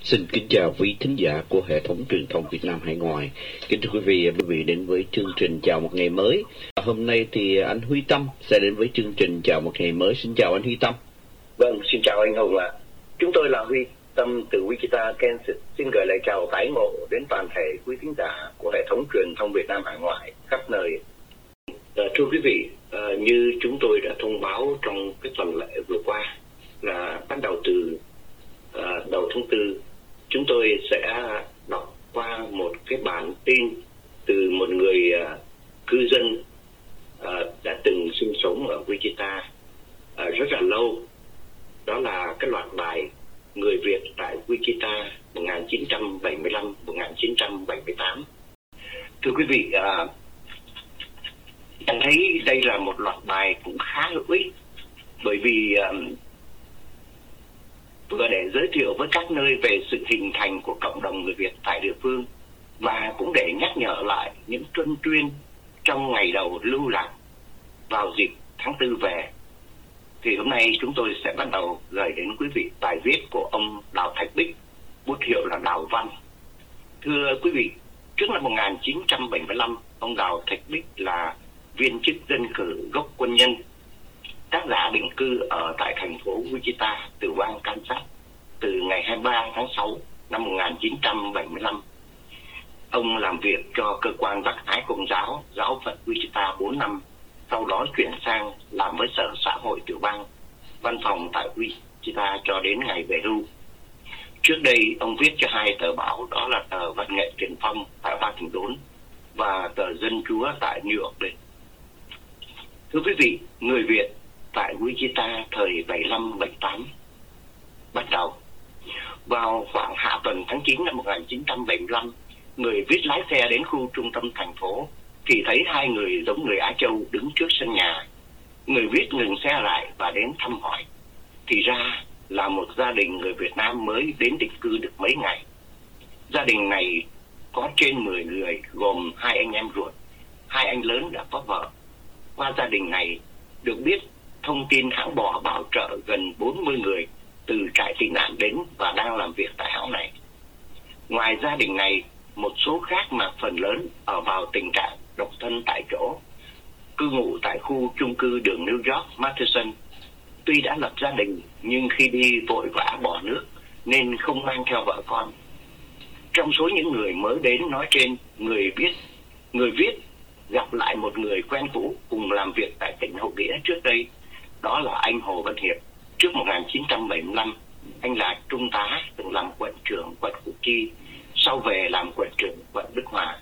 Xin kính chào quý thính giả của hệ thống truyền thông Việt Nam hải ngoại. Kính thưa quý vị đến với chương trình Chào một ngày mới. Hôm nay thì anh Huy Tâm sẽ đến với chương trình Chào một ngày mới. Xin chào anh Huy Tâm. Vâng, xin chào anh Hùng ạ. Chúng tôi là Huy Tâm từ Wichita, Kansas. Xin gửi lời chào tái ngộ đến toàn thể quý thính giả của hệ thống truyền thông Việt Nam hải ngoại khắp nơi. Thưa quý vị, như chúng tôi đã thông báo trong cái tuần lễ vừa qua là bắt đầu từ đầu tháng 4, chúng tôi sẽ đọc qua một cái bản tin từ một người cư dân đã từng sinh sống ở Wichita rất là lâu. Đó là cái loạt bài Người Việt tại Wichita 1975-1978. Thưa quý vị, anh thấy đây là một loạt bài cũng khá hữu ích, bởi vì vừa để giới thiệu với các nơi về sự hình thành của cộng đồng người Việt tại địa phương, và cũng để nhắc nhở lại những truân tuyên trong ngày đầu lưu lạc vào dịp tháng 4 về. Thì hôm nay chúng tôi sẽ bắt đầu gửi đến quý vị bài viết của ông Đào Thạch Bích, bút hiệu là Đào Văn. Thưa quý vị, trước năm 1975, ông Đào Thạch Bích là viên chức dân cử gốc quân nhân, tác giả định cư ở tại thành phố Wichita, tiểu bang Kansas, từ ngày 23 tháng 6 năm 1975. Ông làm việc cho cơ quan Bác Ái Công giáo, giáo phận Wichita 4 năm, sau đó chuyển sang làm với Sở Xã hội tiểu bang, văn phòng tại Wichita cho đến ngày về hưu. Trước đây, ông viết cho hai tờ báo, đó là tờ Văn nghệ Tiền Phong tại Washington và tờ Dân Chúa tại New York. Thưa quý vị, người Việt tại Wichita thời 75-78 bắt đầu. Vào khoảng hạ tuần tháng 9 năm 1975, người viết lái xe đến khu trung tâm thành phố thì thấy hai người giống người Á Châu đứng trước sân nhà. Người viết ngừng xe lại và đến thăm hỏi. Thì ra là một gia đình người Việt Nam mới đến định cư được mấy ngày. Gia đình này có trên 10 người, gồm hai anh em ruột, hai anh lớn đã có vợ. Qua gia đình này được biết thông tin hãng bò bảo trợ gần 40 người từ trại tị nạn đến và đang làm việc tại hãng này. Ngoài gia đình này, một số khác mà phần lớn ở vào tình trạng độc thân tại chỗ, cư ngụ tại khu chung cư đường New York Madison. Tuy đã lập gia đình nhưng khi đi vội vã bỏ nước nên không mang theo vợ con. Trong số những người mới đến nói trên, người viết gặp lại một người quen cũ cùng làm việc tại tỉnh Hậu Nghĩa trước đây, đó là anh Hồ Văn Hiệp. Trước 1975, anh là trung tá, từng làm quận trưởng quận Củ Chi, sau về làm quận trưởng quận Đức Hòa.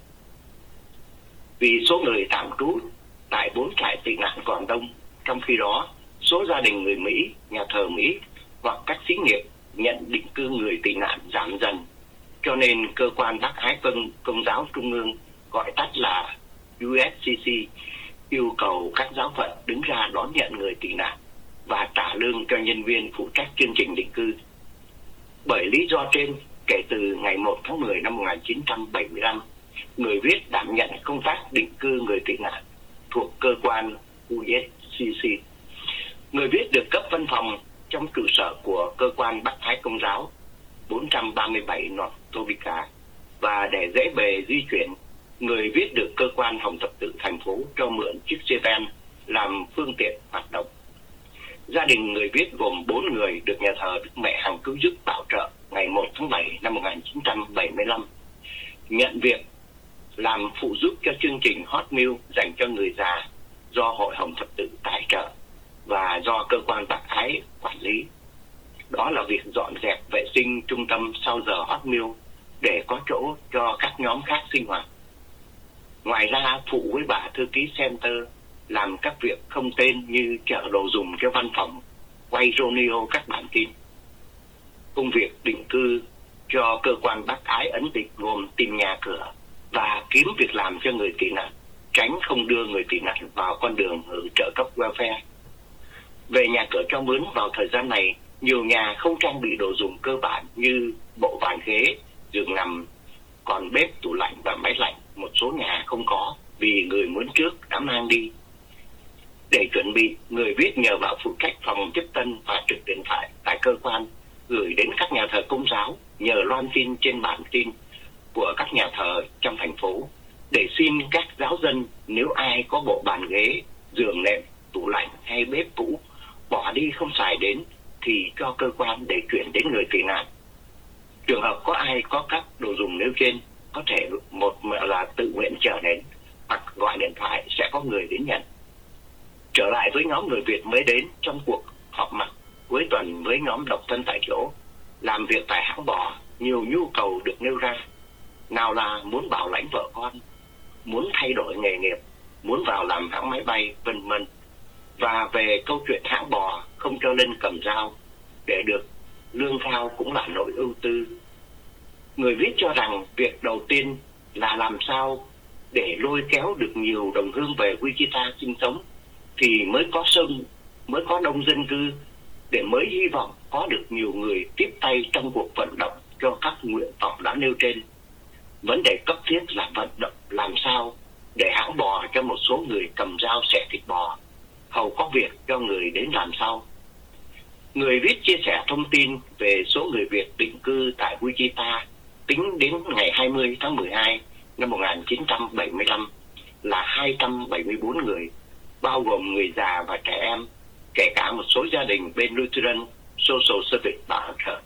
Vì số người tạm trú tại 4 trại tị nạn còn đông, trong khi đó số gia đình người Mỹ, nhà thờ Mỹ hoặc các xí nghiệp nhận định cư người tị nạn giảm dần, cho nên cơ quan Bác Ái Công giáo Trung ương, gọi tắt là USCC, yêu cầu các giáo phận đứng ra đón nhận người tị nạn và trả lương cho nhân viên phụ trách chương trình định cư. Bởi lý do trên, kể từ ngày 1 tháng 10 năm 1975, người viết đảm nhận công tác định cư người tị nạn thuộc cơ quan USCC. Người viết được cấp văn phòng trong trụ sở của cơ quan Bác Ái Công giáo 437 North Topeka, và để dễ bề di chuyển, người viết được cơ quan Hồng Thập Tự thành phố cho mượn chiếc xe van làm phương tiện hoạt động. Gia đình người viết gồm 4 người được nhà thờ Đức Mẹ Hằng Cứu Giúp bảo trợ ngày 1 tháng 7 năm 1975. Nhận việc làm phụ giúp cho chương trình Hot Meal dành cho người già do Hội Hồng Thập Tự tài trợ và do cơ quan Bác Ái quản lý. Đó là việc dọn dẹp vệ sinh trung tâm sau giờ Hot Meal để có chỗ cho các nhóm khác sinh hoạt. Ngoài ra, phụ với bà thư ký Center làm các việc không tên như chở đồ dùng cho văn phòng, quay radio các bản tin. Công việc định cư cho cơ quan Bác Ái ấn định gồm tìm nhà cửa và kiếm việc làm cho người tị nạn, tránh không đưa người tị nạn vào con đường hưởng trợ cấp welfare. Về nhà cửa cho mướn, vào thời gian này, nhiều nhà không trang bị đồ dùng cơ bản như bộ bàn ghế, giường nằm, còn bếp, tủ lạnh và máy lạnh một số nhà không có vì người mướn trước đã mang đi. Để chuẩn bị, người viết nhờ vào phụ trách phòng tiếp tân và trực điện thoại tại cơ quan gửi đến các nhà thờ Công giáo nhờ loan tin trên bản tin của các nhà thờ trong thành phố để xin các giáo dân nếu ai có bộ bàn ghế, giường nệm, tủ lạnh hay bếp cũ bỏ đi không xài đến thì cho cơ quan để chuyển đến người tị nạn. Trường hợp có ai có các đồ dùng nêu trên có thể một là tự nguyện trở đến hoặc gọi điện thoại sẽ có người đến nhận. Trở lại với nhóm người Việt mới đến trong cuộc họp mặt cuối tuần với nhóm độc thân tại chỗ, làm việc tại hãng bò, nhiều nhu cầu được nêu ra. Nào là muốn bảo lãnh vợ con, muốn thay đổi nghề nghiệp, muốn vào làm hãng máy bay, vân vân. Và về câu chuyện hãng bò không cho lên cầm dao để được lương cao cũng là nỗi ưu tư. Người viết cho rằng việc đầu tiên là làm sao để lôi kéo được nhiều đồng hương về Wichita sinh sống thì mới có đông dân cư, để mới hy vọng có được nhiều người tiếp tay trong cuộc vận động cho các nguyện vọng đã nêu trên. Vấn đề cấp thiết là vận động làm sao để hãng bò cho một số người cầm dao xẻ thịt bò, hầu có việc cho người đến làm sau. Người viết chia sẻ thông tin về số người Việt định cư tại Wichita tính đến ngày 20 tháng 12 năm 1975 là 274 người, bao gồm người già và trẻ em, kể cả một số gia đình bên Lutheran Social Service bảo trợ.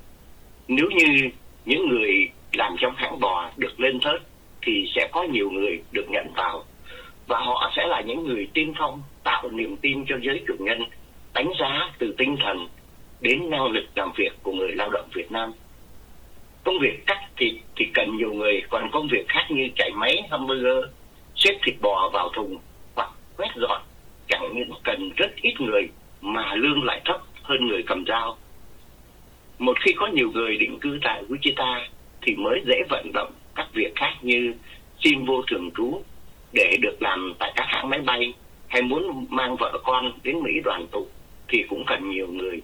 Nếu như những người làm trong hãng bò được lên thớt thì sẽ có nhiều người được nhận vào, và họ sẽ là những người tiên phong tạo niềm tin cho giới chủ nhân, đánh giá từ tinh thần đến năng lực làm việc của người lao động Việt Nam. Công việc cắt thịt thì cần nhiều người, còn công việc khác như chạy máy hamburger, xếp thịt bò vào thùng hoặc quét dọn chẳng những cần rất ít người mà lương lại thấp hơn người cầm dao. Một khi có nhiều người định cư tại Wichita thì mới dễ vận động các việc khác như xin vô thường trú để được làm tại các hãng máy bay, hay muốn mang vợ con đến Mỹ đoàn tụ thì cũng cần nhiều người.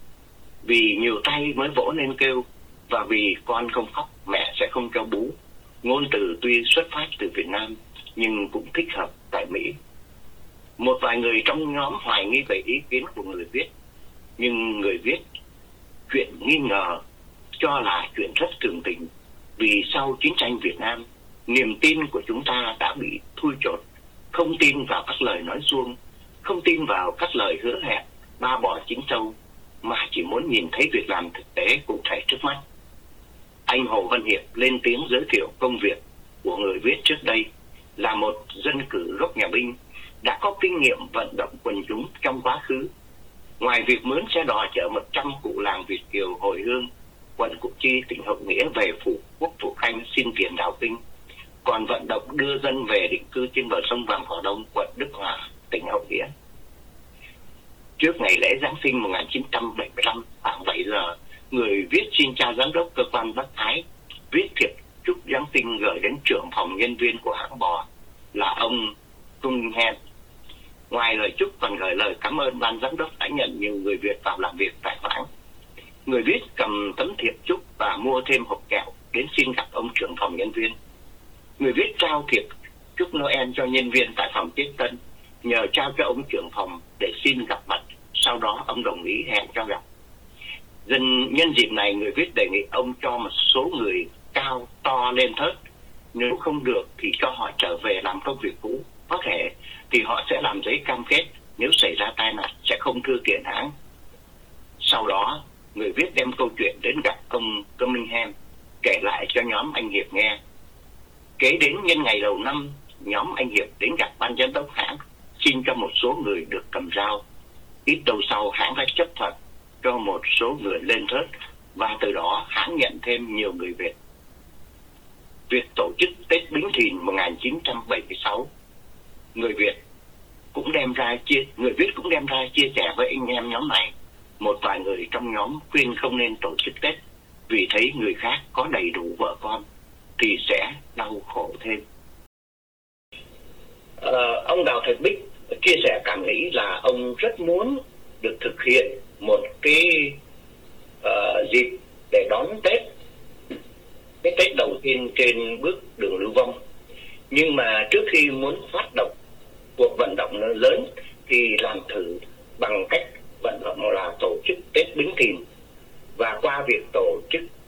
Vì nhiều tay mới vỗ nên kêu, và vì con không khóc mẹ sẽ không cho bú. Ngôn từ tuy xuất phát từ Việt Nam nhưng cũng thích hợp tại Mỹ. Một vài người trong nhóm hoài nghi về ý kiến của người viết, nhưng người viết chuyện nghi ngờ cho là chuyện rất thường tình, vì sau chiến tranh Việt Nam, niềm tin của chúng ta đã bị thui chột, không tin vào các lời nói suông, không tin vào các lời hứa hẹn ba bò chín trâu, mà chỉ muốn nhìn thấy việc làm thực tế cụ thể trước mắt. Anh Hồ Văn Hiệp lên tiếng giới thiệu công việc của người viết trước đây, là một dân cử gốc nhà binh, đã có kinh nghiệm vận động quần chúng trong quá khứ. Ngoài việc mướn xe đò chở 100 cụ làng Việt kiều hồi hương, quận Củ Chi, tỉnh Hậu Nghĩa về phủ Quốc Phụ Khanh xin tiền đạo kinh, còn vận động đưa dân về định cư trên bờ sông Vàm Cỏ Đông, quận Đức Hòa, tỉnh Hậu Nghĩa. Trước ngày lễ Giáng sinh 1975, khoảng 7 giờ, người viết xin cha giám đốc cơ quan Bắc Thái viết thiệp chúc Giáng sinh gửi đến trưởng phòng nhân viên của hãng bò là ông Cunningham. Ngoài lời chúc còn gửi lời cảm ơn ban giám đốc đã nhận nhiều người Việt vào làm việc tại hãng. Người viết cầm tấm thiệp chúc và mua thêm hộp kẹo đến xin gặp ông trưởng phòng nhân viên. Người viết trao thiệp chúc Noel cho nhân viên tại phòng tiếp tân, nhờ trao cho ông trưởng phòng để xin gặp mặt. Sau đó ông đồng ý hẹn cho gặp. Nhân dịp này, người viết đề nghị ông cho một số người cao to lên thớt. Nếu không được thì cho họ trở về làm công việc cũ. Có thể thì họ sẽ làm giấy cam kết nếu xảy ra tai nạn sẽ không thư kiện hãng. Sau đó, người viết đem câu chuyện đến gặp ông Cunningham, kể lại cho nhóm anh Hiệp nghe. Kế đến nhân ngày đầu năm, nhóm anh Hiệp đến gặp ban giám đốc hãng, xin cho một số người được cầm dao. Ít lâu sau, hãng đã chấp thuận cho một số người lên thớt, và từ đó hãng nhận thêm nhiều người Việt. Việc tổ chức Tết Bính Thìn 1976, người viết cũng đem ra chia sẻ với anh em nhóm này. Một vài người trong nhóm khuyên không nên tổ chức Tết vì thấy người khác có đầy đủ vợ con thì sẽ đau khổ thêm. Ông Đào Thạch Bích chia sẻ cảm nghĩ là ông rất muốn được thực hiện một cái dịp để đón Tết, cái Tết đầu tiên trên bước đường lưu vong. Nhưng mà trước khi muốn phát động cuộc vận động lớn thì làm thử bằng cách vận động là tổ chức Tết Bính Thìn. Và qua việc tổ chức Tết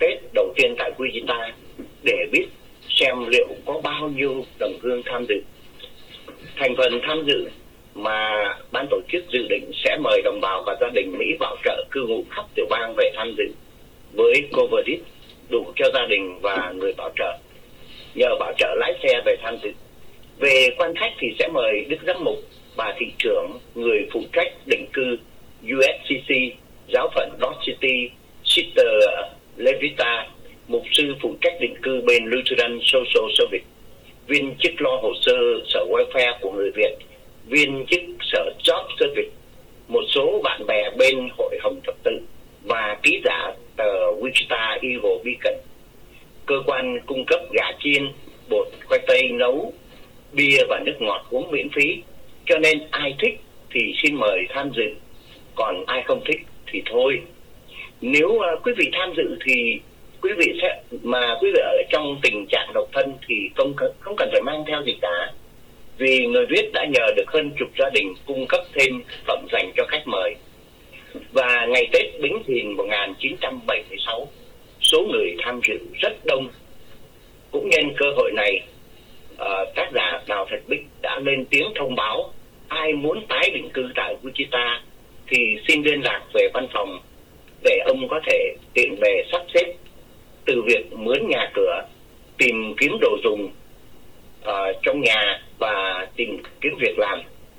Tết đầu tiên tại Wichita để biết xem liệu có bao nhiêu đồng hương tham dự. Thành phần tham dự mà ban tổ chức dự định sẽ mời đồng bào và gia đình Mỹ bảo trợ cư ngụ khắp tiểu bang về tham dự với coverage đủ cho gia đình và người bảo trợ, nhờ bảo trợ lái xe về tham dự. Về quan khách thì sẽ mời Đức Giám mục, bà thị trưởng, người phụ trách định cư USCC, giáo phận Dodge City, Sister Levita, mục sư phụ trách định cư bên Lutheran Social Service, viên chức lo hồ sơ sở welfare của người Việt, viên chức sở Job Service, một số bạn bè bên hội Hồng Thập Tự và ký giả tờ Wichita Eagle Beacon. Cơ quan cung cấp gà chiên, bột khoai tây nấu, bia và nước ngọt uống miễn phí, cho nên ai thích thì xin mời tham dự, còn ai không thích thì thôi. Nếu quý vị tham dự thì quý vị ở trong tình trạng độc thân thì không cần phải mang theo gì cả, vì người viết đã nhờ được hơn chục gia đình cung cấp thêm phẩm dành cho khách mời. Và ngày Tết Bính Thìn 1976, số người tham dự rất đông. Cũng nhân cơ hội này, tác giả Đào Thạch Bích đã lên tiếng thông báo ai muốn tái định cư tại Wichita thì xin liên lạc về văn phòng để ông có thể tiện bề sắp xếp, từ việc mướn nhà cửa, tìm kiếm đồ dùng trong nhà và tìm kiếm việc làm.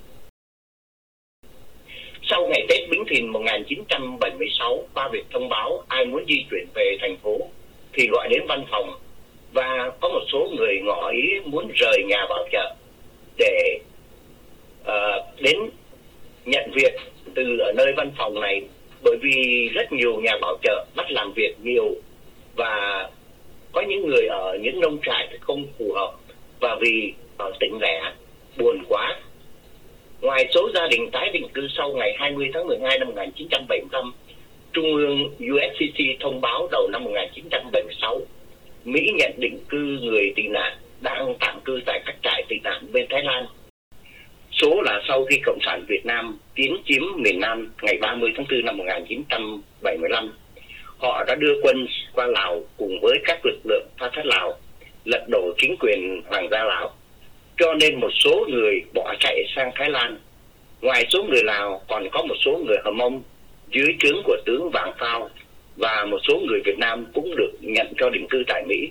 Sau ngày Tết Bính Thìn 1976, qua việc thông báo ai muốn di chuyển về thành phố thì gọi đến văn phòng, và có một số người ngỏ ý muốn rời nhà bảo trợ để đến nhận việc từ ở nơi văn phòng này, bởi vì rất nhiều nhà bảo trợ bắt làm việc nhiều và có những người ở những nông trại thì không phù hợp, và vì ở tỉnh lẻ buồn quá. Ngoài số gia đình tái định cư sau ngày 20 tháng 12 năm 1975, Trung ương USCC thông báo đầu năm 1976, Mỹ nhận định cư người tị nạn đang tạm cư tại các trại tị nạn bên Thái Lan. Số là sau khi Cộng sản Việt Nam tiến chiếm miền Nam ngày 30 tháng 4 năm 1975, họ đã đưa quân qua Lào cùng với các lực lượng Pha Thát Lào, lật đổ chính quyền Hoàng gia Lào, cho nên một số người bỏ chạy sang Thái Lan. Ngoài số người Lào còn có một số người Hờ Mông dưới trướng của tướng Vàng Phao, và một số người Việt Nam cũng được nhận cho định cư tại Mỹ.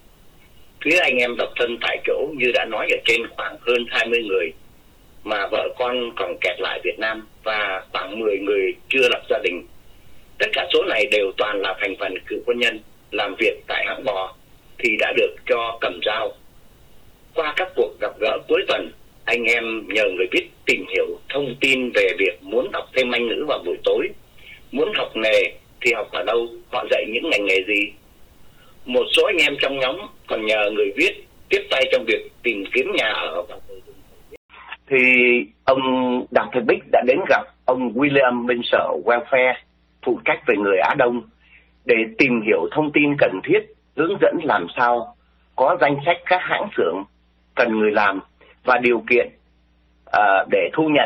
Phía anh em độc thân tại chỗ như đã nói ở trên khoảng hơn 20 người, mà vợ con còn kẹt lại Việt Nam, và khoảng 10 người chưa lập gia đình. Tất cả số này đều toàn là thành phần cựu quân nhân làm việc tại hãng bò thì đã được cho cầm dao. Qua các cuộc gặp gỡ cuối tuần, anh em nhờ người viết tìm hiểu thông tin về việc muốn học thêm Anh ngữ vào buổi tối, muốn học nghề thì học ở đâu, họ dạy những ngành nghề gì. Một số anh em trong nhóm còn nhờ người viết tiếp tay trong việc tìm kiếm nhà ở. Thì ông Đặng Thị Bích đã đến gặp ông William bên sở Welfare phụ trách về người Á Đông để tìm hiểu thông tin cần thiết, hướng dẫn làm sao có danh sách các hãng xưởng cần người làm và điều kiện để thu nhận.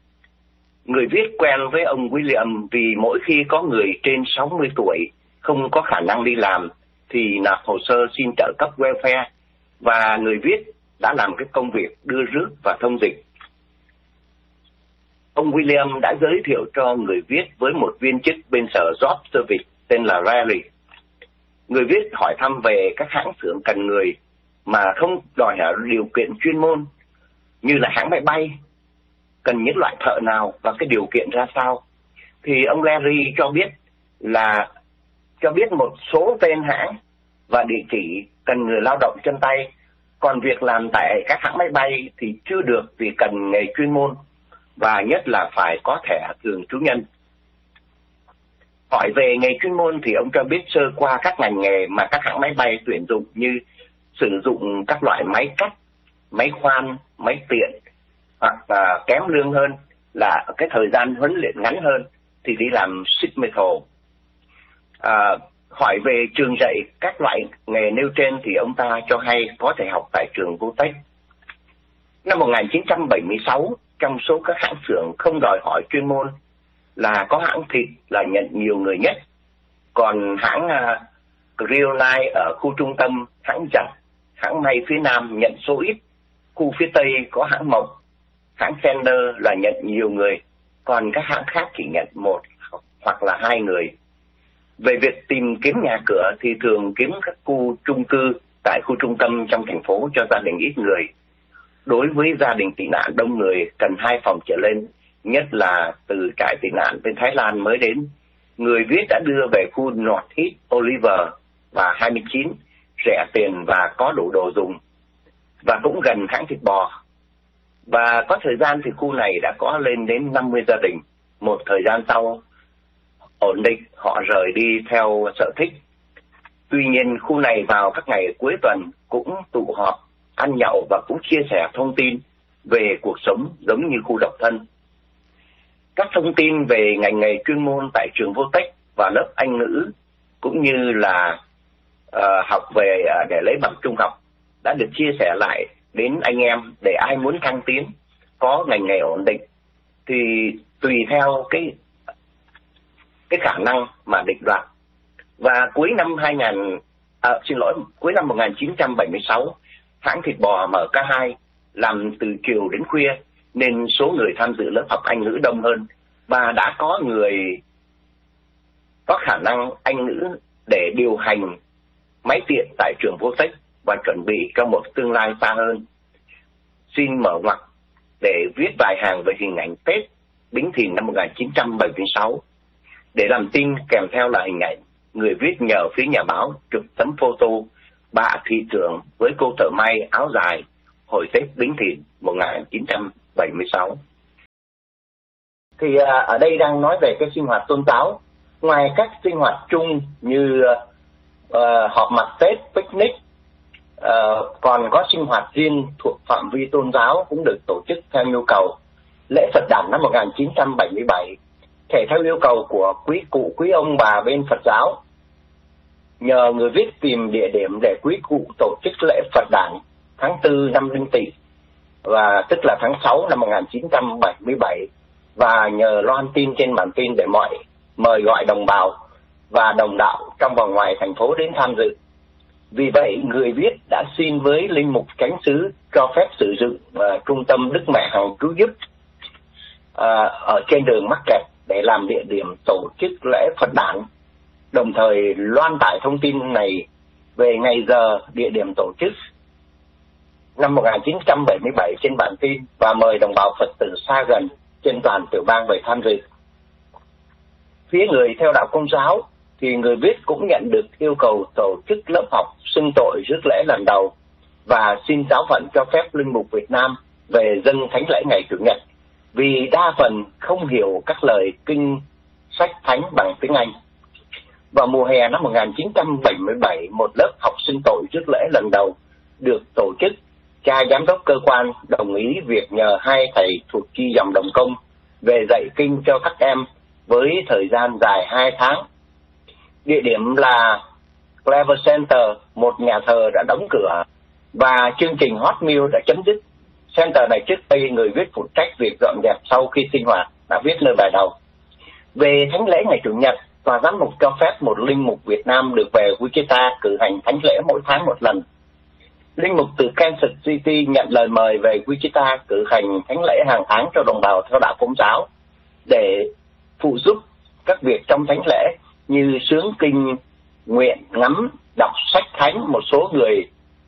Người viết quen với ông William vì mỗi khi có người trên 60 tuổi không có khả năng đi làm thì nộp hồ sơ xin trợ cấp welfare, và người viết đã làm cái công việc đưa rước và thông dịch. Ông William đã giới thiệu cho người viết với một viên chức bên sở Job Service tên là Riley. Người viết hỏi thăm về các hãng xưởng cần người mà không đòi hỏi điều kiện chuyên môn, như là hãng máy bay, cần những loại thợ nào và cái điều kiện ra sao. Thì ông Larry cho biết một số tên hãng và địa chỉ cần người lao động chân tay, còn việc làm tại các hãng máy bay thì chưa được vì cần nghề chuyên môn và nhất là phải có thẻ thường trú nhân. Hỏi về nghề chuyên môn thì ông cho biết sơ qua các ngành nghề mà các hãng máy bay tuyển dụng, như sử dụng các loại máy cắt, máy khoan, máy tiện, hoặc kém lương hơn là cái thời gian huấn luyện ngắn hơn thì đi làm sheet metal. Hỏi về trường dạy các loại nghề nêu trên thì ông ta cho hay có thể học tại trường Votech. Năm 1976, trong số các hãng xưởng không đòi hỏi chuyên môn là có hãng thịt là nhận nhiều người nhất, còn hãng Creoline ở khu trung tâm hãng giặt, hãng may phía Nam nhận số ít, khu phía Tây có hãng Mộc, hãng Fender là nhận nhiều người, còn các hãng khác chỉ nhận một hoặc là hai người. Về việc tìm kiếm nhà cửa thì thường kiếm các khu chung cư tại khu trung tâm trong thành phố cho gia đình ít người. Đối với gia đình tị nạn đông người cần 2 phòng trở lên, nhất là từ trại tị nạn bên Thái Lan mới đến, người viết đã đưa về khu North East Oliver và 29, rẻ tiền và có đủ đồ dùng, và cũng gần hãng thịt bò. Và có thời gian thì khu này đã có lên đến 50 gia đình. Một thời gian sau ổn định, họ rời đi theo sở thích. Tuy nhiên khu này vào các ngày cuối tuần cũng tụ họp, ăn nhậu và cũng chia sẻ thông tin về cuộc sống giống như khu độc thân. Các thông tin về ngành nghề chuyên môn tại trường Vô-Tech và lớp Anh ngữ cũng như là học về để lấy bằng trung học đã được chia sẻ lại đến anh em để ai muốn thăng tiến, có ngành nghề ổn định thì tùy theo cái khả năng mà định đoạt. Và cuối năm cuối năm 1976, hãng thịt bò MK2 làm từ chiều đến khuya nên số người tham dự lớp học Anh ngữ đông hơn, và đã có người có khả năng Anh ngữ để điều hành máy tiện tại trường Vô-Tech và chuẩn bị cho một tương lai xa hơn. Xin mở ngoặc để viết vài hàng về hình ảnh Tết Bính Thìn năm 1976. Để làm tin kèm theo là hình ảnh, người viết nhờ phía nhà báo chụp tấm photo bà thị trưởng với cô thợ may áo dài hồi Tết Bính Thìn 1976. Thì ở đây đang nói về cái sinh hoạt tôn giáo. Ngoài các sinh hoạt chung như họp mặt Tết, picnic, còn có sinh hoạt riêng thuộc phạm vi tôn giáo cũng được tổ chức theo nhu cầu. Lễ Phật đản năm 1977 thể theo yêu cầu của quý cụ quý ông bà bên Phật giáo. Nhờ người viết tìm địa điểm để quý cụ tổ chức lễ Phật đản tháng 4 năm Đinh Tỵ, và tức là tháng 6 năm 1977, và nhờ loan tin trên bản tin để mời gọi đồng bào và đồng đạo trong và ngoài thành phố đến tham dự. Vì vậy, người viết đã xin với linh mục chánh xứ cho phép sử dụng trung tâm Đức Mẹ Hằng Cứu Giúp ở trên đường Mắc Kẹt để làm địa điểm tổ chức lễ Phật đản, đồng thời loan tải thông tin này về ngày giờ, địa điểm tổ chức năm 1977 trên bản tin, và mời đồng bào Phật tử xa gần trên toàn tiểu bang về tham dự. Phía người theo đạo Công giáo thì người viết cũng nhận được yêu cầu tổ chức lớp học xưng tội rước lễ lần đầu và xin giáo phận cho phép linh mục Việt Nam về dâng thánh lễ ngày Chủ nhật, vì đa phần không hiểu các lời kinh sách thánh bằng tiếng Anh. Vào mùa hè năm 1977, một lớp học xưng tội rước lễ lần đầu được tổ chức. Cha giám đốc cơ quan đồng ý việc nhờ 2 thầy thuộc chi dòng đồng công về dạy kinh cho các em với thời gian dài 2 tháng. Địa điểm là Clever Center, một nhà thờ đã đóng cửa và chương trình Hot Meal đã chấm dứt. Center này trước đây người viết phụ trách việc dọn dẹp sau khi sinh hoạt đã viết nơi bài đầu. Về thánh lễ ngày Chủ nhật, tòa giám mục cho phép một linh mục Việt Nam được về Wichita cử hành thánh lễ mỗi tháng một lần. Linh mục từ Kansas City nhận lời mời về Wichita cử hành thánh lễ hàng tháng cho đồng bào theo đạo Công giáo để phụ giúp các việc trong thánh lễ như sướng kinh, nguyện, ngắm, đọc sách thánh. Một số người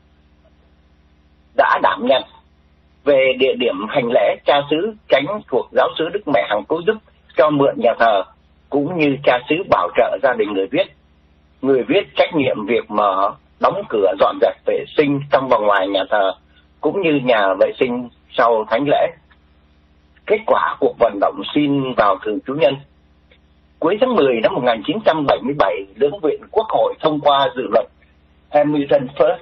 đã đảm nhận. Về địa điểm hành lễ, cha xứ Chánh thuộc giáo xứ Đức Mẹ Hằng Cứu Giúp cho mượn nhà thờ, cũng như cha xứ bảo trợ gia đình người viết. Người viết trách nhiệm việc mở, đóng cửa, dọn dẹp vệ sinh trong và ngoài nhà thờ, cũng như nhà vệ sinh sau thánh lễ. Kết quả cuộc vận động xin vào thường trú nhân. Cuối tháng 10 năm 1977, Lưỡng viện Quốc hội thông qua dự luật Hamilton First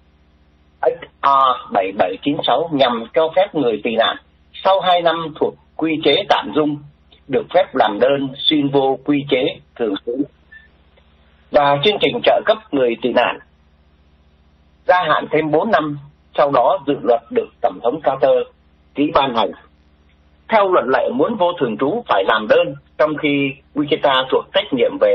HR 7796 nhằm cho phép người tị nạn sau 2 năm thuộc quy chế tạm dung được phép làm đơn xin vô quy chế thường trú. Và chương trình trợ cấp người tị nạn gia hạn thêm 4 năm, sau đó dự luật được Tổng thống Carter ký ban hành. Theo luật lệ, muốn vô thường trú phải làm đơn, trong khi Wichita thuộc trách nhiệm về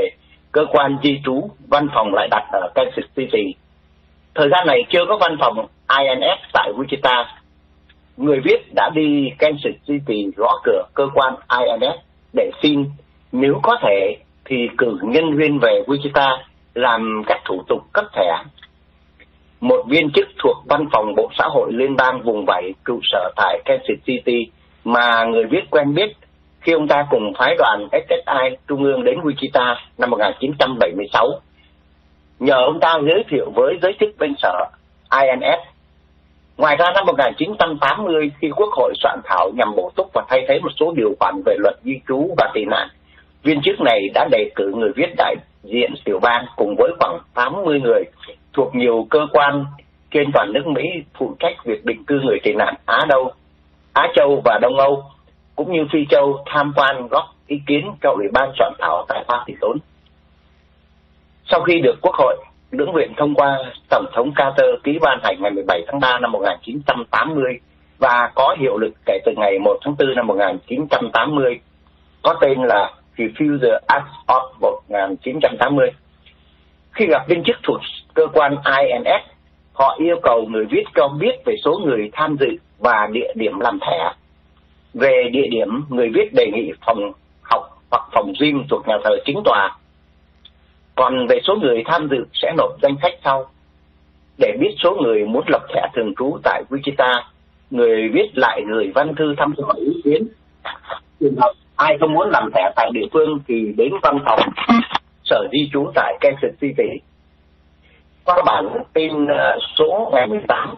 cơ quan di trú, văn phòng lại đặt ở Kansas City. Thời gian này chưa có văn phòng INS tại Wichita. Người viết đã đi Kansas City gõ cửa cơ quan INS để xin nếu có thể thì cử nhân viên về Wichita làm các thủ tục cấp thẻ. Một viên chức thuộc văn phòng Bộ Xã hội Liên bang vùng vẫy trụ sở tại Kansas City mà người viết quen biết khi ông ta cùng phái đoàn SSI Trung ương đến Wichita năm 1976. Nhờ ông ta giới thiệu với giới chức bên sở INS. Ngoài ra năm 1980, khi Quốc hội soạn thảo nhằm bổ túc và thay thế một số điều khoản về luật di trú và tị nạn, viên chức này đã đề cử người viết đại diện tiểu bang cùng với khoảng 80 người thuộc nhiều cơ quan trên toàn nước Mỹ phụ trách việc định cư người tị nạn Á Châu và Đông Âu, cũng như Phi Châu tham quan góp ý kiến cho Ủy ban soạn thảo tại Washington. Sau khi được Quốc hội lưỡng viện thông qua, Tổng thống Carter ký ban hành ngày 17 tháng 3 năm 1980 và có hiệu lực kể từ ngày 1 tháng 4 năm 1980, có tên là Refusal Act of 1980. Khi gặp viên chức thuộc cơ quan INS, họ yêu cầu người viết cho biết về số người tham dự và địa điểm làm thẻ. Về địa điểm, người viết đề nghị phòng học hoặc phòng gym thuộc nhà thờ chính tòa. Còn về số người tham dự sẽ nộp danh sách sau. Để biết số người muốn lập thẻ thường trú tại Wichita, người viết lại gửi văn thư thăm hỏi ý kiến. Trường hợp ai không muốn làm thẻ tại địa phương thì đến văn phòng sở di trú tại Kansas City. Qua bản tin số ngày 18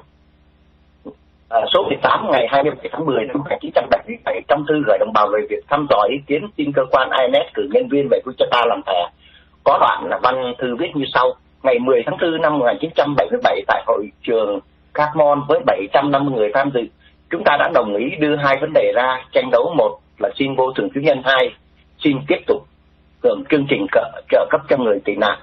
ngày 27 tháng 10 năm 1977 trong thư gửi đồng bào về việc thăm dò ý kiến xin cơ quan INS cử nhân viên về Wichita làm thẻ, có đoạn là văn thư viết như sau: ngày 10 tháng 4 năm 1977 tại hội trường Carmon với 750 người tham dự, chúng ta đã đồng ý đưa hai vấn đề ra tranh đấu. Một là xin vô thường trú nhân, hai xin tiếp tục hưởng chương trình trợ cấp cho người tị nạn.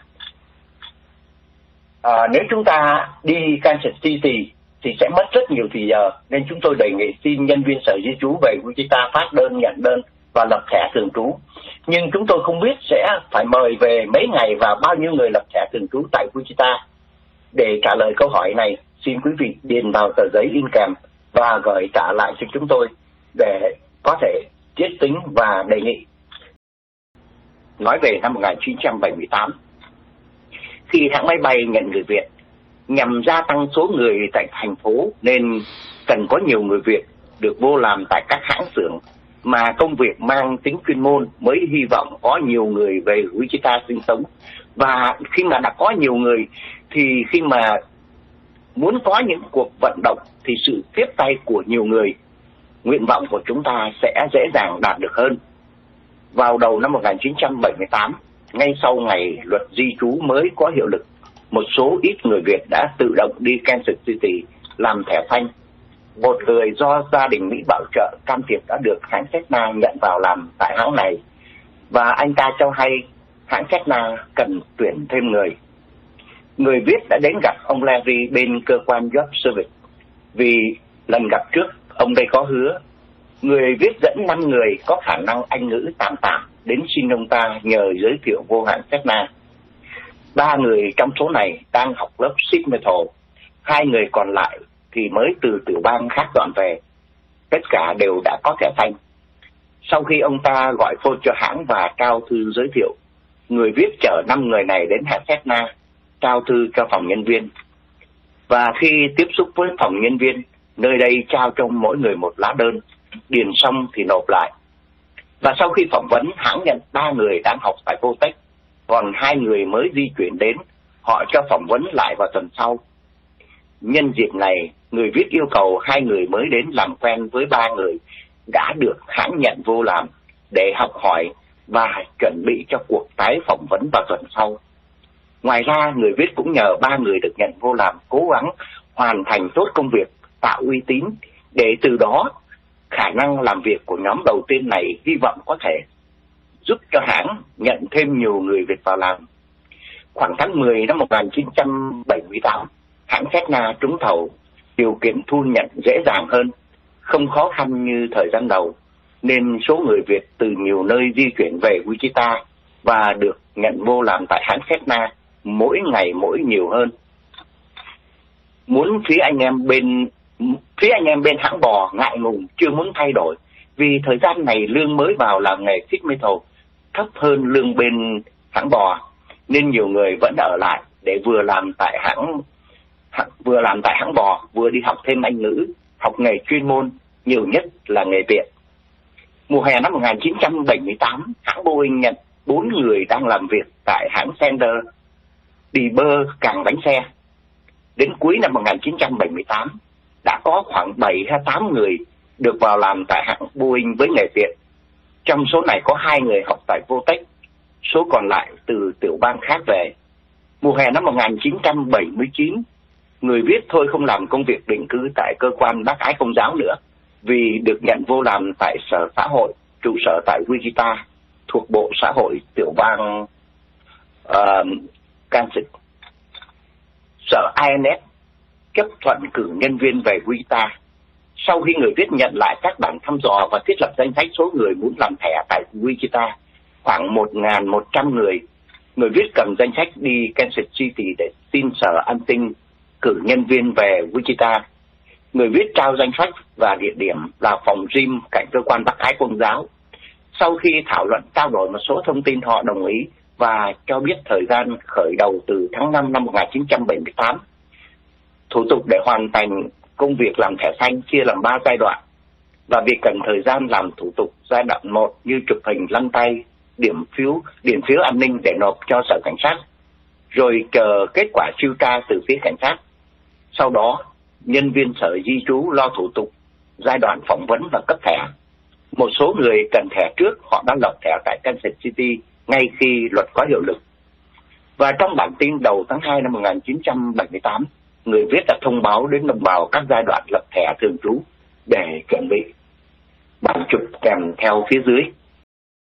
Nếu chúng ta đi Kansas City thì sẽ mất rất nhiều thời giờ, nên chúng tôi đề nghị xin nhân viên sở di trú về Wichita phát đơn, nhận đơn và lập thẻ thường trú. Nhưng chúng tôi không biết sẽ phải mời về mấy ngày và bao nhiêu người lập thẻ thường trú tại Wichita. Để trả lời câu hỏi này, xin quý vị điền vào tờ giấy in kèm và gửi trả lại cho chúng tôi để có thể chiết tính và đề nghị. Nói về năm 1978, khi hãng máy bay nhận người Việt nhằm gia tăng số người tại thành phố nên cần có nhiều người Việt được vô làm tại các hãng xưởng mà công việc mang tính chuyên môn, mới hy vọng có nhiều người về Wichita sinh sống. Và khi mà đã có nhiều người thì khi mà muốn có những cuộc vận động thì sự tiếp tay của nhiều người, nguyện vọng của chúng ta sẽ dễ dàng đạt được hơn. Vào đầu năm 1978, ngay sau ngày luật di trú mới có hiệu lực, một số ít người Việt đã tự động đi Kansas City làm thẻ xanh. Một người do gia đình Mỹ bảo trợ can thiệp đã được hãng Cessna nhận vào làm tại hãng này, và anh ta cho hay hãng Cessna cần tuyển thêm người. Người viết đã đến gặp ông Larry bên cơ quan Job Service, vì lần gặp trước ông đây có hứa. Người viết dẫn 5 người có khả năng Anh ngữ tạm đến xin ông ta nhờ giới thiệu vô hãng Cessna. 3 người trong số này đang học lớp sheet metal, 2 người còn lại thì mới từ tiểu bang khác dọn về. Tất cả đều đã có thẻ xanh. Sau khi ông ta gọi phone cho hãng và trao thư giới thiệu, người viết chở 5 người này đến hãng Cessna, trao thư cho phòng nhân viên. Và khi tiếp xúc với phòng nhân viên, nơi đây trao cho mỗi người một lá đơn, điền xong thì nộp lại. Và sau khi phỏng vấn, hãng nhận 3 người đang học tại Votech, còn 2 người mới di chuyển đến, họ cho phỏng vấn lại vào tuần sau. Nhân dịp này, người viết yêu cầu 2 người mới đến làm quen với 3 người đã được hãng nhận vô làm để học hỏi và chuẩn bị cho cuộc tái phỏng vấn vào tuần sau. Ngoài ra, người viết cũng nhờ 3 người được nhận vô làm cố gắng hoàn thành tốt công việc, tạo uy tín, để từ đó khả năng làm việc của nhóm đầu tiên này hy vọng có thể giúp cho hãng nhận thêm nhiều người Việt vào làm. Khoảng tháng 10 năm 1978, hãng Cessna trúng thầu, điều kiện thu nhận dễ dàng hơn, không khó khăn như thời gian đầu, nên số người Việt từ nhiều nơi di chuyển về Wichita và được nhận vô làm tại hãng Cessna mỗi ngày mỗi nhiều hơn. Phía anh em bên hãng bò ngại ngùng chưa muốn thay đổi, vì thời gian này lương mới vào làm nghề sheet metal thấp hơn lương bên hãng bò, nên nhiều người vẫn ở lại để vừa làm tại hãng bò, vừa đi học thêm Anh ngữ, học nghề chuyên môn, nhiều nhất là nghề Việt. Mùa hè năm 1978, hãng Boeing nhận 4 người đang làm việc tại hãng Sender đi bơ càng bánh xe. Đến cuối năm 1978, đã có khoảng 7 hay 8 người được vào làm tại hãng Boeing với nghề Việt. Trong số này có 2 người học tại Votech, số còn lại từ tiểu bang khác về. Mùa hè năm 1979, người viết thôi không làm công việc định cư tại cơ quan Bác Ái Công giáo nữa, vì được nhận vô làm tại Sở Xã hội, trụ sở tại Wichita, thuộc Bộ Xã hội tiểu bang Kansas. Sở INS chấp thuận cử nhân viên về Wichita. Sau khi người viết nhận lại các bản thăm dò và thiết lập danh sách số người muốn làm thẻ tại Wichita, khoảng 1.100 người, người viết cầm danh sách đi Kansas City để xin Sở An ninh cử nhân viên về Wichita. Người viết trao danh sách và địa điểm là phòng gym cạnh cơ quan Bác Ái Công giáo. Sau khi thảo luận trao đổi một số thông tin, họ đồng ý và cho biết thời gian khởi đầu từ tháng 5 năm 1978. Thủ tục để hoàn thành công việc làm thẻ xanh chia làm 3 giai đoạn, và việc cần thời gian làm thủ tục giai đoạn 1 như chụp hình lăn tay, điền phiếu an ninh để nộp cho Sở Cảnh sát, rồi chờ kết quả điều tra từ phía cảnh sát. Sau đó, nhân viên Sở Di trú lo thủ tục giai đoạn phỏng vấn và cấp thẻ. Một số người cần thẻ trước, họ đã lập thẻ tại Kansas City ngay khi luật có hiệu lực. Và trong bản tin đầu tháng 2 năm 1978, người viết đã thông báo đến đồng bào các giai đoạn lập thẻ thường trú để chuẩn bị. Bản chụp kèm theo phía dưới.